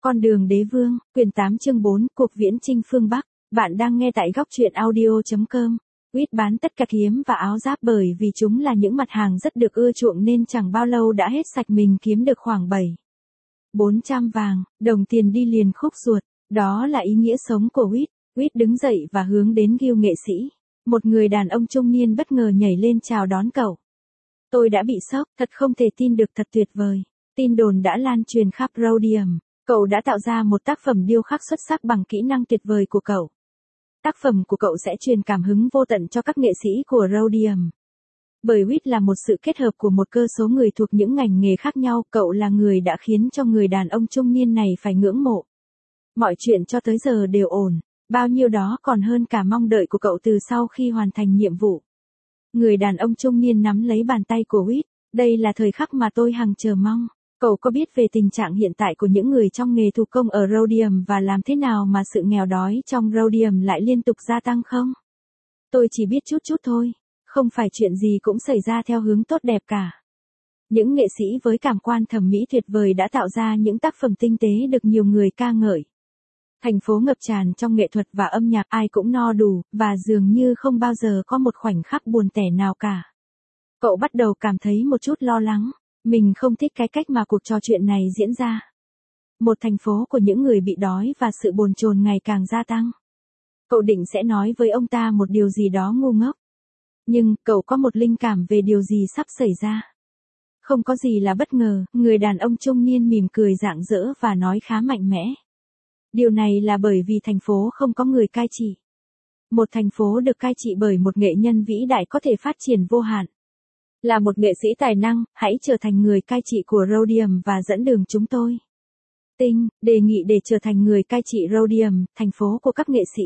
Con đường đế vương, quyển 8 chương 4, cuộc viễn chinh phương Bắc. Bạn đang nghe tại góc truyện audio.com. Quýt bán tất cả kiếm và áo giáp bởi vì chúng là những mặt hàng rất được ưa chuộng nên chẳng bao lâu đã hết sạch, mình kiếm được khoảng 400 vàng, đồng tiền đi liền khúc ruột. Đó là ý nghĩa sống của Quýt. Quýt đứng dậy và hướng đến guild nghệ sĩ. Một người đàn ông trung niên bất ngờ nhảy lên chào đón cậu. Tôi đã bị sốc, thật không thể tin được, thật tuyệt vời. Tin đồn đã lan truyền khắp Rhodium. Cậu đã tạo ra một tác phẩm điêu khắc xuất sắc bằng kỹ năng tuyệt vời của cậu. Tác phẩm của cậu sẽ truyền cảm hứng vô tận cho các nghệ sĩ của Rhodium. Bởi Quýt là một sự kết hợp của một cơ số người thuộc những ngành nghề khác nhau, cậu là người đã khiến cho người đàn ông trung niên này phải ngưỡng mộ. Mọi chuyện cho tới giờ đều ổn, bao nhiêu đó còn hơn cả mong đợi của cậu từ sau khi hoàn thành nhiệm vụ. Người đàn ông trung niên nắm lấy bàn tay của Quýt, đây là thời khắc mà tôi hằng chờ mong. Cậu có biết về tình trạng hiện tại của những người trong nghề thủ công ở Rhodium và làm thế nào mà sự nghèo đói trong Rhodium lại liên tục gia tăng không? Tôi chỉ biết chút thôi, không phải chuyện gì cũng xảy ra theo hướng tốt đẹp cả. Những nghệ sĩ với cảm quan thẩm mỹ tuyệt vời đã tạo ra những tác phẩm tinh tế được nhiều người ca ngợi. Thành phố ngập tràn trong nghệ thuật và âm nhạc, ai cũng no đủ, và dường như không bao giờ có một khoảnh khắc buồn tẻ nào cả. Cậu bắt đầu cảm thấy một chút lo lắng. Mình không thích cái cách mà cuộc trò chuyện này diễn ra. Một thành phố của những người bị đói và sự bồn chồn ngày càng gia tăng. Cậu định sẽ nói với ông ta một điều gì đó ngu ngốc. Nhưng, cậu có một linh cảm về điều gì sắp xảy ra. Không có gì là bất ngờ, người đàn ông trung niên mỉm cười rạng rỡ và nói khá mạnh mẽ. Điều này là bởi vì thành phố không có người cai trị. Một thành phố được cai trị bởi một nghệ nhân vĩ đại có thể phát triển vô hạn. Là một nghệ sĩ tài năng, hãy trở thành người cai trị của Rhodium và dẫn đường chúng tôi. Tinh, đề nghị để trở thành người cai trị Rhodium, thành phố của các nghệ sĩ.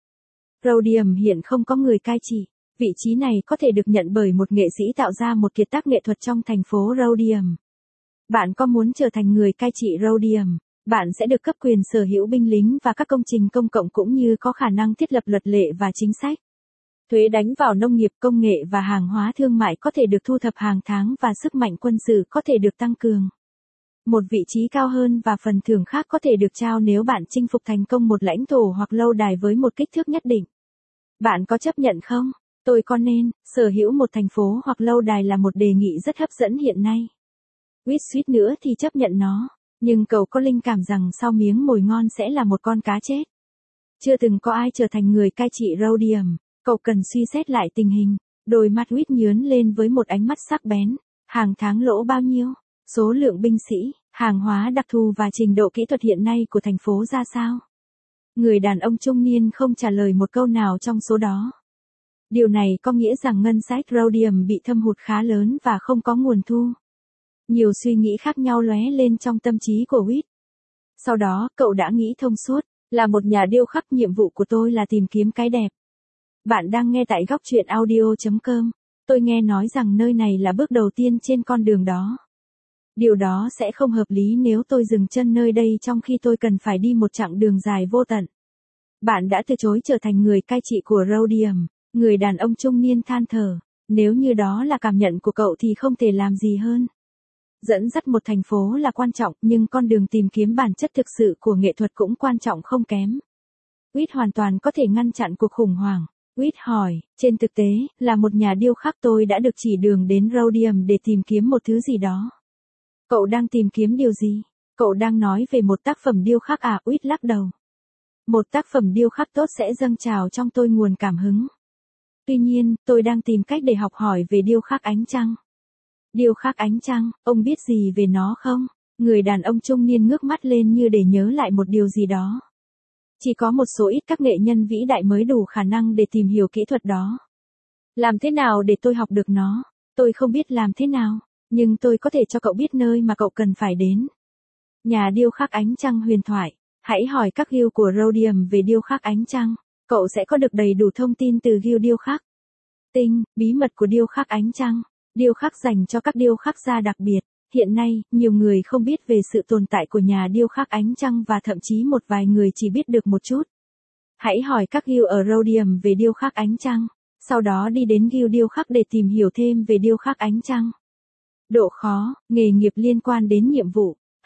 Rhodium hiện không có người cai trị. Vị trí này có thể được nhận bởi một nghệ sĩ tạo ra một kiệt tác nghệ thuật trong thành phố Rhodium. Bạn có muốn trở thành người cai trị Rhodium? Bạn sẽ được cấp quyền sở hữu binh lính và các công trình công cộng cũng như có khả năng thiết lập luật lệ và chính sách. Thuế đánh vào nông nghiệp, công nghệ và hàng hóa thương mại có thể được thu thập hàng tháng và sức mạnh quân sự có thể được tăng cường. Một vị trí cao hơn và phần thưởng khác có thể được trao nếu bạn chinh phục thành công một lãnh thổ hoặc lâu đài với một kích thước nhất định. Bạn có chấp nhận không? Tôi có nên sở hữu một thành phố hoặc lâu đài là một đề nghị rất hấp dẫn hiện nay. Quýt suýt nữa thì chấp nhận nó, nhưng cậu có linh cảm rằng sau miếng mồi ngon sẽ là một con cá chết. Chưa từng có ai trở thành người cai trị Rhodium. Cậu cần suy xét lại tình hình. Đôi mắt Quýt nhướng lên với một ánh mắt sắc bén. Hàng tháng lỗ bao nhiêu? Số lượng binh sĩ, hàng hóa đặc thù và trình độ kỹ thuật hiện nay của thành phố ra sao? Người đàn ông trung niên không trả lời một câu nào trong số đó. Điều này có nghĩa rằng ngân sách Rhodium bị thâm hụt khá lớn và không có nguồn thu. Nhiều suy nghĩ khác nhau lóe lên trong tâm trí của Quýt. Sau đó, cậu đã nghĩ thông suốt. Là một nhà điêu khắc, nhiệm vụ của tôi là tìm kiếm cái đẹp. Bạn đang nghe tại góc truyện audio.com. Tôi nghe nói rằng nơi này là bước đầu tiên trên con đường đó. Điều đó sẽ không hợp lý nếu tôi dừng chân nơi đây trong khi tôi cần phải đi một chặng đường dài vô tận. Bạn đã từ chối trở thành người cai trị của Rhodium. Người đàn ông trung niên than thở. Nếu như đó là cảm nhận của cậu thì không thể làm gì hơn. Dẫn dắt một thành phố là quan trọng, nhưng con đường tìm kiếm bản chất thực sự của nghệ thuật cũng quan trọng không kém. Quýt hoàn toàn có thể ngăn chặn cuộc khủng hoảng. Quýt hỏi, trên thực tế, là một nhà điêu khắc tôi đã được chỉ đường đến Rhodium để tìm kiếm một thứ gì đó. Cậu đang tìm kiếm điều gì? Cậu đang nói về một tác phẩm điêu khắc à? Quýt lắc đầu. Một tác phẩm điêu khắc tốt sẽ dâng trào trong tôi nguồn cảm hứng. Tuy nhiên, tôi đang tìm cách để học hỏi về điêu khắc ánh trăng. Điêu khắc ánh trăng, ông biết gì về nó không? Người đàn ông trung niên ngước mắt lên như để nhớ lại một điều gì đó. Chỉ có một số ít các nghệ nhân vĩ đại mới đủ khả năng để tìm hiểu kỹ thuật đó. Làm thế nào để tôi học được nó? Tôi không biết làm thế nào, nhưng tôi có thể cho cậu biết nơi mà cậu cần phải đến. Nhà điêu khắc ánh trăng huyền thoại. Hãy hỏi các guild của Rhodium về điêu khắc ánh trăng. Cậu sẽ có được đầy đủ thông tin từ guild điêu khắc. Tinh, bí mật của điêu khắc ánh trăng. Điêu khắc dành cho các điêu khắc gia đặc biệt. Hiện nay, nhiều người không biết về sự tồn tại của nhà điêu khắc ánh trăng và thậm chí một vài người chỉ biết được một chút. Hãy hỏi các guild ở Rhodium về điêu khắc ánh trăng. Sau đó đi đến guild điêu khắc để tìm hiểu thêm về điêu khắc ánh trăng. Độ khó, nghề nghiệp liên quan đến nhiệm vụ.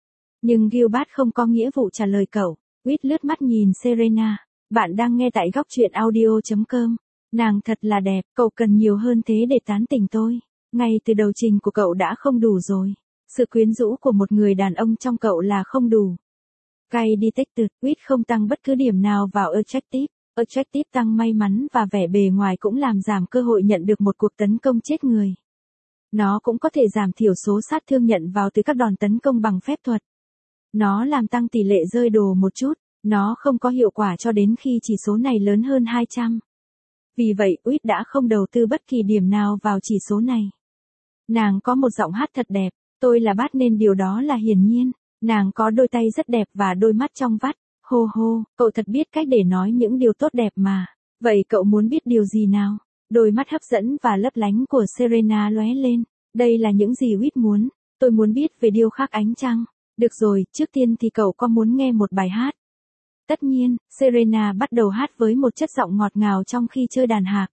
Nhưng Gilbert không có nghĩa vụ trả lời cậu. Quýt lướt mắt nhìn Serena. Bạn đang nghe tại góc truyện audio.com. Nàng thật là đẹp, cậu cần nhiều hơn thế để tán tỉnh tôi. Ngay từ đầu trình của cậu đã không đủ rồi. Sự quyến rũ của một người đàn ông trong cậu là không đủ. Cay Detective, Quýt không tăng bất cứ điểm nào vào Attractive. Attractive tăng may mắn và vẻ bề ngoài cũng làm giảm cơ hội nhận được một cuộc tấn công chết người. Nó cũng có thể giảm thiểu số sát thương nhận vào từ các đòn tấn công bằng phép thuật. Nó làm tăng tỷ lệ rơi đồ một chút, nó không có hiệu quả cho đến khi chỉ số này lớn hơn 200. Vì vậy, Quýt đã không đầu tư bất kỳ điểm nào vào chỉ số này. Nàng có một giọng hát thật đẹp, tôi là Bát nên điều đó là hiển nhiên. Nàng có đôi tay rất đẹp và đôi mắt trong vắt. Hô hô, cậu thật biết cách để nói những điều tốt đẹp mà. Vậy cậu muốn biết điều gì nào? Đôi mắt hấp dẫn và lấp lánh của Serena lóe lên. Đây là những gì Quýt muốn. Tôi muốn biết về điêu khắc ánh trăng. Được rồi, trước tiên thì cậu có muốn nghe một bài hát? Tất nhiên, Serena bắt đầu hát với một chất giọng ngọt ngào trong khi chơi đàn hạc.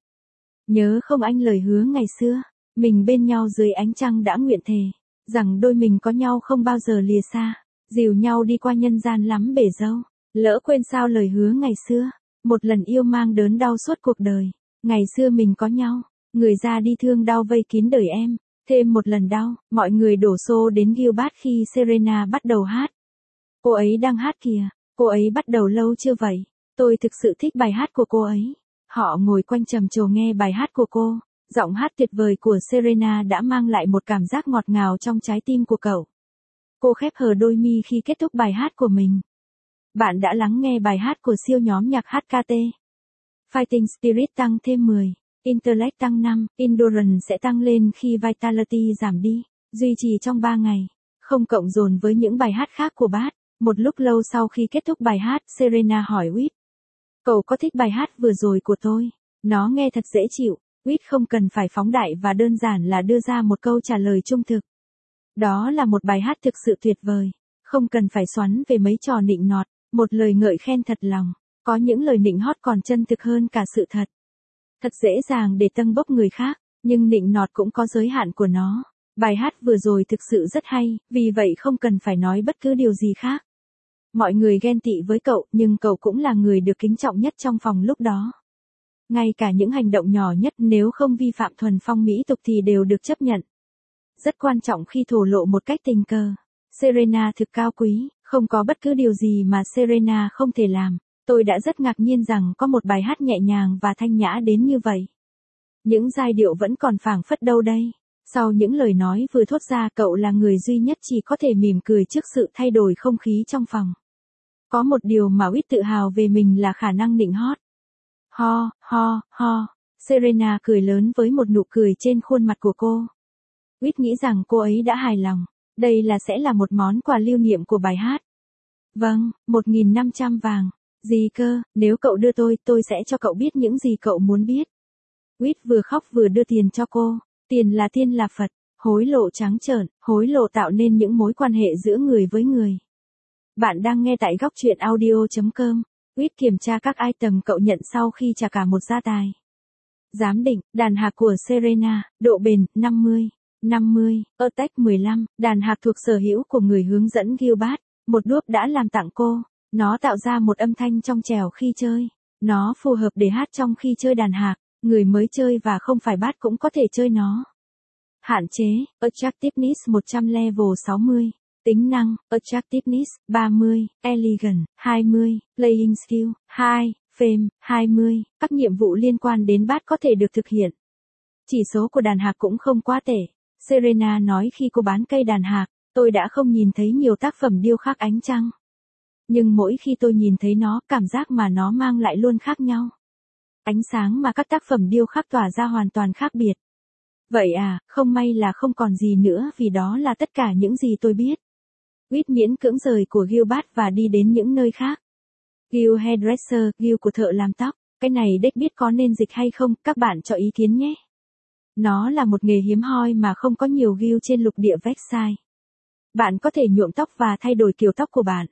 Nhớ không anh lời hứa ngày xưa, mình bên nhau dưới ánh trăng đã nguyện thề, rằng đôi mình có nhau không bao giờ lìa xa, dìu nhau đi qua nhân gian lắm bể dâu. Lỡ quên sao lời hứa ngày xưa, một lần yêu mang đớn đau suốt cuộc đời. Ngày xưa mình có nhau, người ra đi thương đau vây kín đời em. Thêm một lần đau, mọi người đổ xô đến Gilbert khi Serena bắt đầu hát. Cô ấy đang hát kìa, cô ấy bắt đầu lâu chưa vậy? Tôi thực sự thích bài hát của cô ấy. Họ ngồi quanh trầm trồ nghe bài hát của cô. Giọng hát tuyệt vời của Serena đã mang lại một cảm giác ngọt ngào trong trái tim của cậu. Cô khép hờ đôi mi khi kết thúc bài hát của mình. Bạn đã lắng nghe bài hát của siêu nhóm nhạc HKT. Fighting Spirit tăng thêm 10. Intellect tăng 5, Endurance sẽ tăng lên khi Vitality giảm đi, duy trì trong 3 ngày. Không cộng dồn với những bài hát khác của Bát. Một lúc lâu sau khi kết thúc bài hát, Serena hỏi Quýt. Cậu có thích bài hát vừa rồi của tôi? Nó nghe thật dễ chịu. Quýt không cần phải phóng đại và đơn giản là đưa ra một câu trả lời trung thực. Đó là một bài hát thực sự tuyệt vời. Không cần phải xoắn về mấy trò nịnh nọt, một lời ngợi khen thật lòng. Có những lời nịnh hót còn chân thực hơn cả sự thật. Thật dễ dàng để tâng bốc người khác, nhưng nịnh nọt cũng có giới hạn của nó. Bài hát vừa rồi thực sự rất hay, vì vậy không cần phải nói bất cứ điều gì khác. Mọi người ghen tị với cậu, nhưng cậu cũng là người được kính trọng nhất trong phòng lúc đó. Ngay cả những hành động nhỏ nhất nếu không vi phạm thuần phong mỹ tục thì đều được chấp nhận. Rất quan trọng khi thổ lộ một cách tình cờ. Serena thực cao quý, không có bất cứ điều gì mà Serena không thể làm. Tôi đã rất ngạc nhiên rằng có một bài hát nhẹ nhàng và thanh nhã đến như vậy. Những giai điệu vẫn còn phảng phất đâu đây. Sau những lời nói vừa thốt ra, cậu là người duy nhất chỉ có thể mỉm cười trước sự thay đổi không khí trong phòng. Có một điều mà Quýt tự hào về mình là khả năng nịnh hót. Ho, ho, ho. Serena cười lớn với một nụ cười trên khuôn mặt của cô. Quýt nghĩ rằng cô ấy đã hài lòng. Đây sẽ là một món quà lưu niệm của bài hát. Vâng, 1.500 vàng. Gì cơ, nếu cậu đưa tôi sẽ cho cậu biết những gì cậu muốn biết. Quýt vừa khóc vừa đưa tiền cho cô. Tiền là thiên là Phật, hối lộ trắng trợn, hối lộ tạo nên những mối quan hệ giữa người với người. Bạn đang nghe tại góc truyện audio.com. Quýt kiểm tra các item cậu nhận sau khi trả cả một gia tài. Giám định, đàn hạc của Serena, độ bền, 50. 50, attack 15, đàn hạc thuộc sở hữu của người hướng dẫn Gilbert. Một đuốc đã làm tặng cô. Nó tạo ra một âm thanh trong trẻo khi chơi. Nó phù hợp để hát trong khi chơi đàn hạc. Người mới chơi và không phải Bát cũng có thể chơi nó. Hạn chế, Attractiveness 100 level 60. Tính năng, Attractiveness 30, Elegant 20, Playing Skill 2, Fame 20. Các nhiệm vụ liên quan đến Bát có thể được thực hiện. Chỉ số của đàn hạc cũng không quá tệ. Serena nói khi cô bán cây đàn hạc, tôi đã không nhìn thấy nhiều tác phẩm điêu khắc ánh trăng. Nhưng mỗi khi tôi nhìn thấy nó, cảm giác mà nó mang lại luôn khác nhau. Ánh sáng mà các tác phẩm điêu khắc tỏa ra hoàn toàn khác biệt. Vậy à, không may là không còn gì nữa vì đó là tất cả những gì tôi biết. Quýt miễn cưỡng rời của Gilbert và đi đến những nơi khác. Gil Hairdresser, Gil của thợ làm tóc. Cái này Đếch biết có nên dịch hay không, các bạn cho ý kiến nhé. Nó là một nghề hiếm hoi mà không có nhiều Gil trên lục địa Versailles. Bạn có thể nhuộm tóc và thay đổi kiểu tóc của bạn.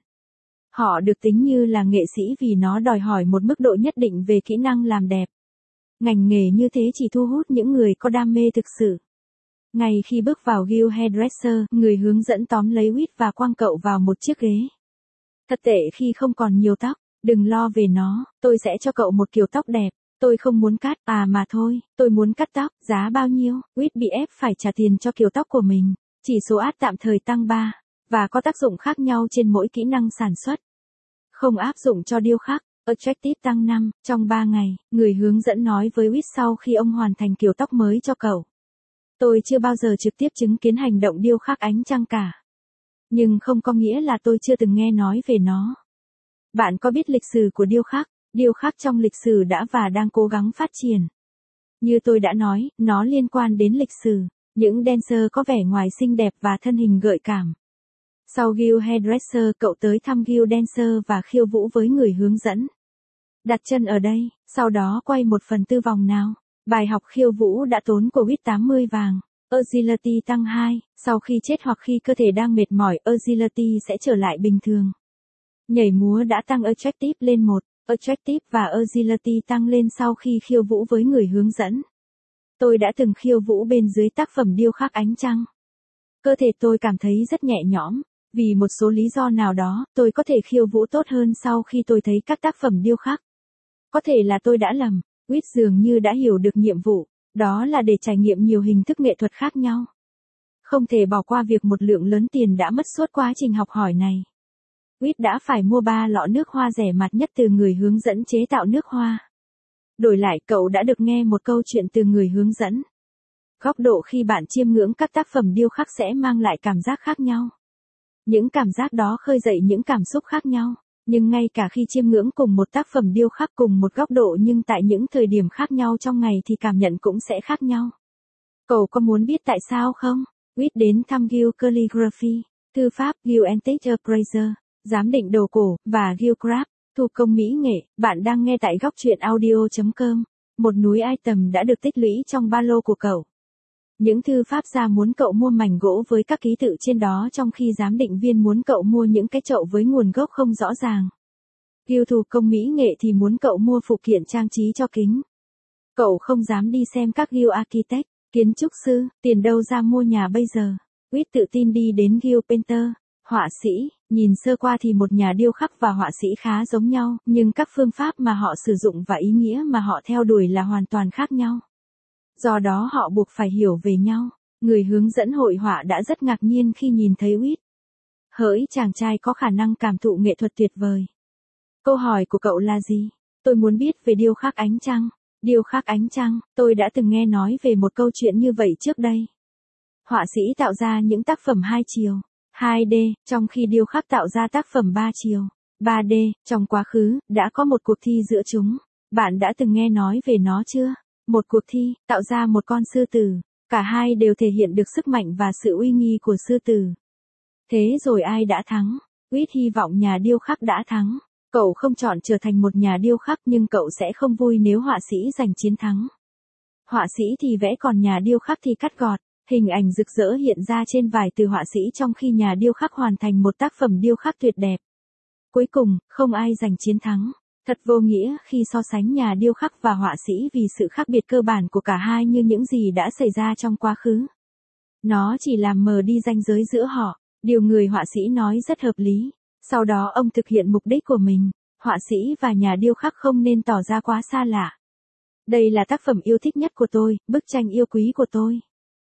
Họ được tính như là nghệ sĩ vì nó đòi hỏi một mức độ nhất định về kỹ năng làm đẹp. Ngành nghề như thế chỉ thu hút những người có đam mê thực sự. Ngay khi bước vào guild hairdresser, người hướng dẫn tóm lấy Whit và quăng cậu vào một chiếc ghế. Thật tệ khi không còn nhiều tóc, đừng lo về nó, tôi sẽ cho cậu một kiểu tóc đẹp. Tôi không muốn cắt, mà thôi, tôi muốn cắt tóc, giá bao nhiêu? Whit bị ép phải trả tiền cho kiểu tóc của mình. Chỉ số át tạm thời tăng 3, và có tác dụng khác nhau trên mỗi kỹ năng sản xuất. Không áp dụng cho điêu khắc, Attractive tăng 5, trong 3 ngày, người hướng dẫn nói với Whit sau khi ông hoàn thành kiểu tóc mới cho cậu. Tôi chưa bao giờ trực tiếp chứng kiến hành động điêu khắc ánh trăng cả. Nhưng không có nghĩa là tôi chưa từng nghe nói về nó. Bạn có biết lịch sử của điêu khắc trong lịch sử đã và đang cố gắng phát triển. Như tôi đã nói, nó liên quan đến lịch sử, những dancer có vẻ ngoài xinh đẹp và thân hình gợi cảm. Sau guild hairdresser, cậu tới thăm guild dancer và khiêu vũ với người hướng dẫn. Đặt chân ở đây, sau đó quay 1/4 vòng nào. Bài học khiêu vũ đã tốn của Whit 80 vàng. Agility tăng 2, sau khi chết hoặc khi cơ thể đang mệt mỏi, Agility sẽ trở lại bình thường. Nhảy múa đã tăng Attractive lên 1, Attractive và Agility tăng lên sau khi khiêu vũ với người hướng dẫn. Tôi đã từng khiêu vũ bên dưới tác phẩm điêu khắc ánh trăng. Cơ thể tôi cảm thấy rất nhẹ nhõm, vì một số lý do nào đó, tôi có thể khiêu vũ tốt hơn sau khi tôi thấy các tác phẩm điêu khắc. Có thể là tôi đã lầm, Whit dường như đã hiểu được nhiệm vụ, đó là để trải nghiệm nhiều hình thức nghệ thuật khác nhau. Không thể bỏ qua việc một lượng lớn tiền đã mất suốt quá trình học hỏi này. Whit đã phải mua 3 lọ nước hoa rẻ mạt nhất từ người hướng dẫn chế tạo nước hoa. Đổi lại, cậu đã được nghe một câu chuyện từ người hướng dẫn. Góc độ khi bạn chiêm ngưỡng các tác phẩm điêu khắc sẽ mang lại cảm giác khác nhau. Những cảm giác đó khơi dậy những cảm xúc khác nhau. Nhưng ngay cả khi chiêm ngưỡng cùng một tác phẩm điêu khắc cùng một góc độ nhưng tại những thời điểm khác nhau trong ngày thì cảm nhận cũng sẽ khác nhau. Cậu có muốn biết tại sao không? Whit đến thăm guild calligraphy, thư pháp, guild antique appraiser, giám định đồ cổ, và guild craft, thủ công mỹ nghệ. Bạn đang nghe tại góc truyện audio.com. Một núi item đã được tích lũy trong ba lô của cậu. Những thư pháp gia muốn cậu mua mảnh gỗ với các ký tự trên đó, trong khi giám định viên muốn cậu mua những cái chậu với nguồn gốc không rõ ràng. Guild thủ công mỹ nghệ thì muốn cậu mua phụ kiện trang trí cho kính. Cậu không dám đi xem các guild architect, kiến trúc sư, tiền đâu ra mua nhà bây giờ. Whit tự tin đi đến guild painter, họa sĩ. Nhìn sơ qua thì một nhà điêu khắc và họa sĩ khá giống nhau, nhưng các phương pháp mà họ sử dụng và ý nghĩa mà họ theo đuổi là hoàn toàn khác nhau. Do đó họ buộc phải hiểu về nhau. Người hướng dẫn hội họa đã rất ngạc nhiên khi nhìn thấy Whit. Hỡi chàng trai có khả năng cảm thụ nghệ thuật tuyệt vời. Câu hỏi của cậu là gì? Tôi muốn biết về điêu khắc ánh trăng. Điêu khắc ánh trăng, tôi đã từng nghe nói về một câu chuyện như vậy trước đây. Họa sĩ tạo ra những tác phẩm 2 chiều, 2D, trong khi điêu khắc tạo ra tác phẩm 3 chiều, 3D. Trong quá khứ, đã có một cuộc thi giữa chúng. Bạn đã từng nghe nói về nó chưa? Một cuộc thi, tạo ra một con sư tử. Cả hai đều thể hiện được sức mạnh và sự uy nghi của sư tử. Thế rồi ai đã thắng? Whit hy vọng nhà điêu khắc đã thắng. Cậu không chọn trở thành một nhà điêu khắc nhưng cậu sẽ không vui nếu họa sĩ giành chiến thắng. Họa sĩ thì vẽ còn nhà điêu khắc thì cắt gọt. Hình ảnh rực rỡ hiện ra trên vải từ họa sĩ trong khi nhà điêu khắc hoàn thành một tác phẩm điêu khắc tuyệt đẹp. Cuối cùng, không ai giành chiến thắng. Thật vô nghĩa khi so sánh nhà điêu khắc và họa sĩ vì sự khác biệt cơ bản của cả hai như những gì đã xảy ra trong quá khứ. Nó chỉ làm mờ đi ranh giới giữa họ. Điều người họa sĩ nói rất hợp lý. Sau đó ông thực hiện mục đích của mình. Họa sĩ và nhà điêu khắc không nên tỏ ra quá xa lạ. Đây là tác phẩm yêu thích nhất của tôi, bức tranh yêu quý của tôi.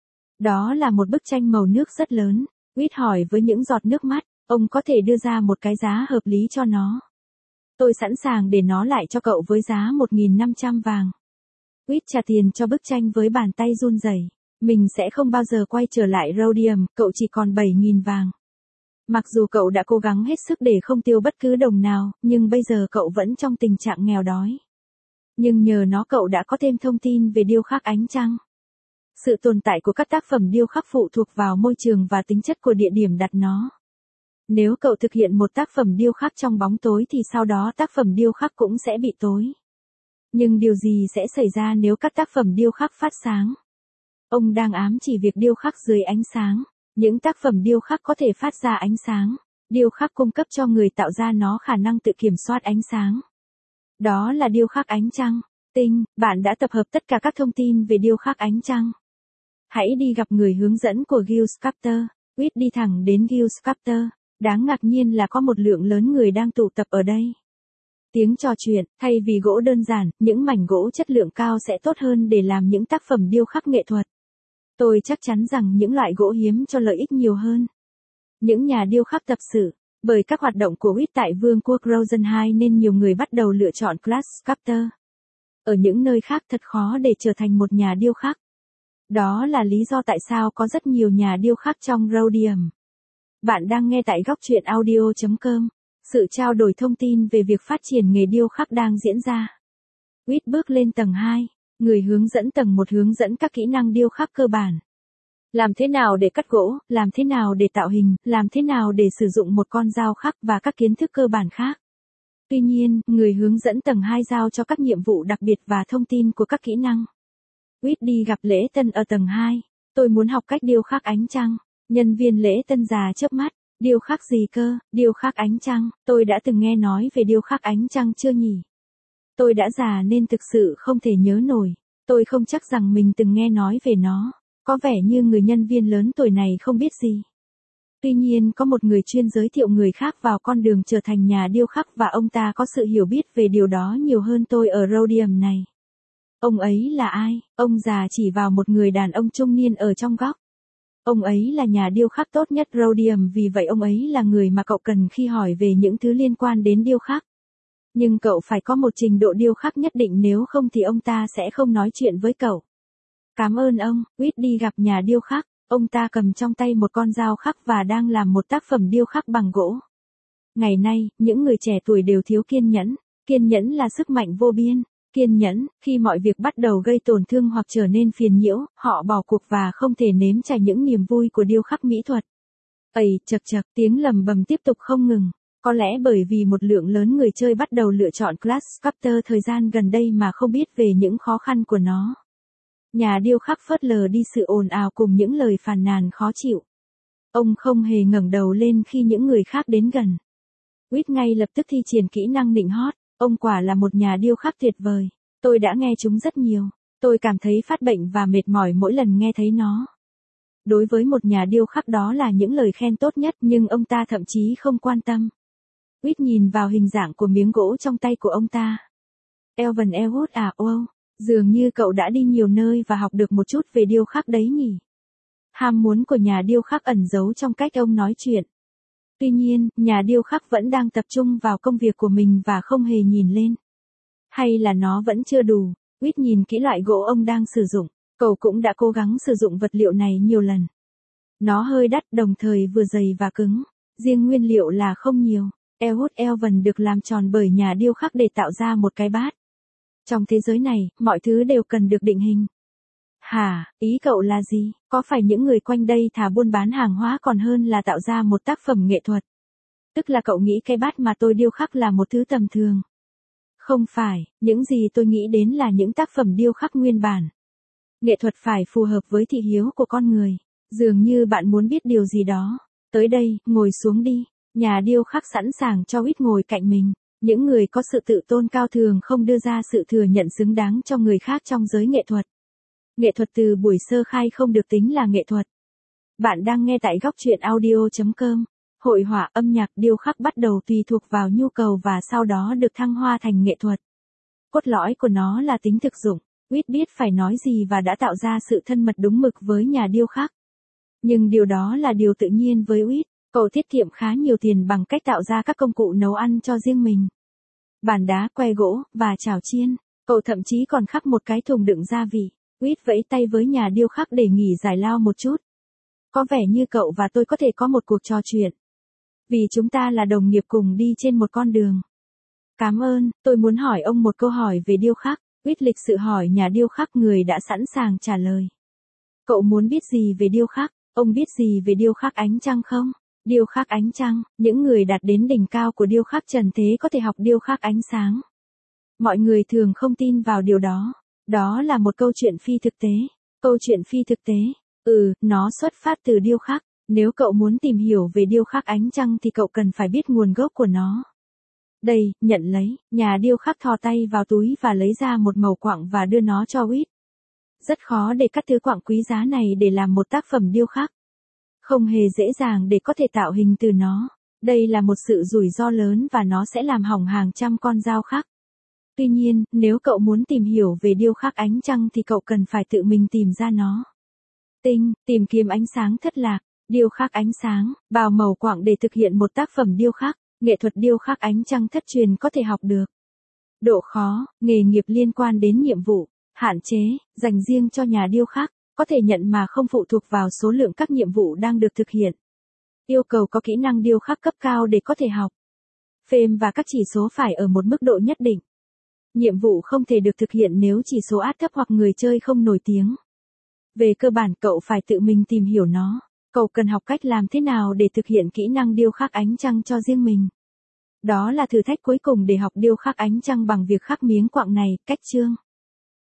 Đó là một bức tranh màu nước rất lớn. Whit hỏi với những giọt nước mắt, ông có thể đưa ra một cái giá hợp lý cho nó. Tôi sẵn sàng để nó lại cho cậu với giá 1.500 vàng. Whit trả tiền cho bức tranh với bàn tay run rẩy. Mình sẽ không bao giờ quay trở lại Rhodium, cậu chỉ còn 7.000 vàng. Mặc dù cậu đã cố gắng hết sức để không tiêu bất cứ đồng nào, nhưng bây giờ cậu vẫn trong tình trạng nghèo đói. Nhưng nhờ nó cậu đã có thêm thông tin về điêu khắc ánh trăng. Sự tồn tại của các tác phẩm điêu khắc phụ thuộc vào môi trường và tính chất của địa điểm đặt nó. Nếu cậu thực hiện một tác phẩm điêu khắc trong bóng tối thì sau đó tác phẩm điêu khắc cũng sẽ bị tối. Nhưng điều gì sẽ xảy ra nếu các tác phẩm điêu khắc phát sáng? Ông đang ám chỉ việc điêu khắc dưới ánh sáng. Những tác phẩm điêu khắc có thể phát ra ánh sáng. Điêu khắc cung cấp cho người tạo ra nó khả năng tự kiểm soát ánh sáng. Đó là điêu khắc ánh trăng. Bạn đã tập hợp tất cả các thông tin về điêu khắc ánh trăng. Hãy đi gặp người hướng dẫn của Gil Sculptor. Quýt đi thẳng đến Gil Sculptor. Đáng ngạc nhiên là có một lượng lớn người đang tụ tập ở đây. Tiếng trò chuyện, thay vì gỗ đơn giản, những mảnh gỗ chất lượng cao sẽ tốt hơn để làm những tác phẩm điêu khắc nghệ thuật. Tôi chắc chắn rằng những loại gỗ hiếm cho lợi ích nhiều hơn. Những nhà điêu khắc tập sự, bởi các hoạt động của Quýt tại Vương quốc Rosenheim nên nhiều người bắt đầu lựa chọn Class Sculptor. Ở những nơi khác thật khó để trở thành một nhà điêu khắc. Đó là lý do tại sao có rất nhiều nhà điêu khắc trong Rhodium. Bạn đang nghe tại góc truyện audio.com. Sự trao đổi thông tin về việc phát triển nghề điêu khắc đang diễn ra. Quýt bước lên tầng 2. Người hướng dẫn tầng 1 hướng dẫn các kỹ năng điêu khắc cơ bản. Làm thế nào để cắt gỗ, làm thế nào để tạo hình, làm thế nào để sử dụng một con dao khắc và các kiến thức cơ bản khác. Tuy nhiên, người hướng dẫn tầng 2 giao cho các nhiệm vụ đặc biệt và thông tin của các kỹ năng. Quýt đi gặp lễ tân ở tầng 2. Tôi muốn học cách điêu khắc ánh trăng. Nhân viên lễ tân già chớp mắt. Điêu khắc gì cơ? Điêu khắc ánh trăng. Tôi đã từng nghe nói về điêu khắc ánh trăng chưa nhỉ? Tôi đã già nên thực sự không thể nhớ nổi. Tôi không chắc rằng mình từng nghe nói về nó. Có vẻ như người nhân viên lớn tuổi này không biết gì. Tuy nhiên có một người chuyên giới thiệu người khác vào con đường trở thành nhà điêu khắc và ông ta có sự hiểu biết về điều đó nhiều hơn tôi ở Rhodium này. Ông ấy là ai? Ông già chỉ vào một người đàn ông trung niên ở trong góc. Ông ấy là nhà điêu khắc tốt nhất Rhodium, vì vậy ông ấy là người mà cậu cần khi hỏi về những thứ liên quan đến điêu khắc. Nhưng cậu phải có một trình độ điêu khắc nhất định, nếu không thì ông ta sẽ không nói chuyện với cậu. Cảm ơn ông. Quýt đi gặp nhà điêu khắc. Ông ta cầm trong tay một con dao khắc và đang làm một tác phẩm điêu khắc bằng gỗ. Ngày nay, những người trẻ tuổi đều thiếu kiên nhẫn. Kiên nhẫn là sức mạnh vô biên. Kiên nhẫn, khi mọi việc bắt đầu gây tổn thương hoặc trở nên phiền nhiễu, họ bỏ cuộc và không thể nếm trải những niềm vui của điêu khắc mỹ thuật. Ầy, chậc chậc, tiếng lầm bầm tiếp tục không ngừng. Có lẽ bởi vì một lượng lớn người chơi bắt đầu lựa chọn Class Sculptor thời gian gần đây mà không biết về những khó khăn của nó. Nhà điêu khắc phớt lờ đi sự ồn ào cùng những lời phàn nàn khó chịu. Ông không hề ngẩng đầu lên khi những người khác đến gần. Quýt ngay lập tức thi triển kỹ năng nịnh hót. Ông quả là một nhà điêu khắc tuyệt vời. Tôi đã nghe chúng rất nhiều. Tôi cảm thấy phát bệnh và mệt mỏi mỗi lần nghe thấy nó. Đối với một nhà điêu khắc đó là những lời khen tốt nhất, nhưng ông ta thậm chí không quan tâm. Quýt nhìn vào hình dạng của miếng gỗ trong tay của ông ta. Elven Elwood à, wow, dường như cậu đã đi nhiều nơi và học được một chút về điêu khắc đấy nhỉ. Ham muốn của nhà điêu khắc ẩn giấu trong cách ông nói chuyện. Tuy nhiên, nhà điêu khắc vẫn đang tập trung vào công việc của mình và không hề nhìn lên. Hay là nó vẫn chưa đủ? Quýt nhìn kỹ loại gỗ ông đang sử dụng. Cậu cũng đã cố gắng sử dụng vật liệu này nhiều lần. Nó hơi đắt, đồng thời vừa dày và cứng. Riêng nguyên liệu là không nhiều. Elwood Elven được làm tròn bởi nhà điêu khắc để tạo ra một cái bát. Trong thế giới này, mọi thứ đều cần được định hình. Hả, ý cậu là gì? Có phải những người quanh đây thà buôn bán hàng hóa còn hơn là tạo ra một tác phẩm nghệ thuật? Tức là cậu nghĩ cái bát mà tôi điêu khắc là một thứ tầm thường? Không phải, những gì tôi nghĩ đến là những tác phẩm điêu khắc nguyên bản. Nghệ thuật phải phù hợp với thị hiếu của con người. Dường như bạn muốn biết điều gì đó. Tới đây, ngồi xuống đi. Nhà điêu khắc sẵn sàng cho Quýt ngồi cạnh mình. Những người có sự tự tôn cao thường không đưa ra sự thừa nhận xứng đáng cho người khác trong giới nghệ thuật. Nghệ thuật từ buổi sơ khai không được tính là nghệ thuật. Bạn đang nghe tại góc truyện audio.com. Hội họa, âm nhạc, điêu khắc bắt đầu tùy thuộc vào nhu cầu và sau đó được thăng hoa thành nghệ thuật. Cốt lõi của nó là tính thực dụng. Quýt biết phải nói gì và đã tạo ra sự thân mật đúng mực với nhà điêu khắc. Nhưng điều đó là điều tự nhiên với Quýt. Cậu tiết kiệm khá nhiều tiền bằng cách tạo ra các công cụ nấu ăn cho riêng mình. Bàn đá, que gỗ, và chảo chiên. Cậu thậm chí còn khắc một cái thùng đựng gia vị. Quýt vẫy tay với nhà điêu khắc để nghỉ giải lao một chút. Có vẻ như cậu và tôi có thể có một cuộc trò chuyện. Vì chúng ta là đồng nghiệp cùng đi trên một con đường. Cảm ơn, tôi muốn hỏi ông một câu hỏi về điêu khắc. Quýt lịch sự hỏi nhà điêu khắc, người đã sẵn sàng trả lời. Cậu muốn biết gì về điêu khắc? Ông biết gì về điêu khắc ánh trăng không? Điêu khắc ánh trăng, những người đạt đến đỉnh cao của điêu khắc trần thế có thể học điêu khắc ánh sáng. Mọi người thường không tin vào điều đó. Đó là một câu chuyện phi thực tế. Câu chuyện phi thực tế. Nó xuất phát từ điêu khắc. Nếu cậu muốn tìm hiểu về điêu khắc ánh trăng thì cậu cần phải biết nguồn gốc của nó. Đây, nhận lấy. Nhà điêu khắc thò tay vào túi và lấy ra một mẩu quặng và đưa nó cho Quýt. Rất khó để cắt thứ quặng quý giá này để làm một tác phẩm điêu khắc. Không hề dễ dàng để có thể tạo hình từ nó. Đây là một sự rủi ro lớn và nó sẽ làm hỏng hàng trăm con dao khắc. Tuy nhiên, nếu cậu muốn tìm hiểu về điêu khắc ánh trăng thì cậu cần phải tự mình tìm ra nó. Tìm kiếm ánh sáng thất lạc, điêu khắc ánh sáng, bào màu quặng để thực hiện một tác phẩm điêu khắc, nghệ thuật điêu khắc ánh trăng thất truyền có thể học được. Độ khó, nghề nghiệp liên quan đến nhiệm vụ, hạn chế, dành riêng cho nhà điêu khắc, có thể nhận mà không phụ thuộc vào số lượng các nhiệm vụ đang được thực hiện. Yêu cầu có kỹ năng điêu khắc cấp cao để có thể học. Phêm và các chỉ số phải ở một mức độ nhất định. Nhiệm vụ không thể được thực hiện nếu chỉ số át thấp hoặc người chơi không nổi tiếng. Về cơ bản cậu phải tự mình tìm hiểu nó. Cậu cần học cách làm thế nào để thực hiện kỹ năng điêu khắc ánh trăng cho riêng mình. Đó là thử thách cuối cùng để học điêu khắc ánh trăng bằng việc khắc miếng quặng này, cách chương.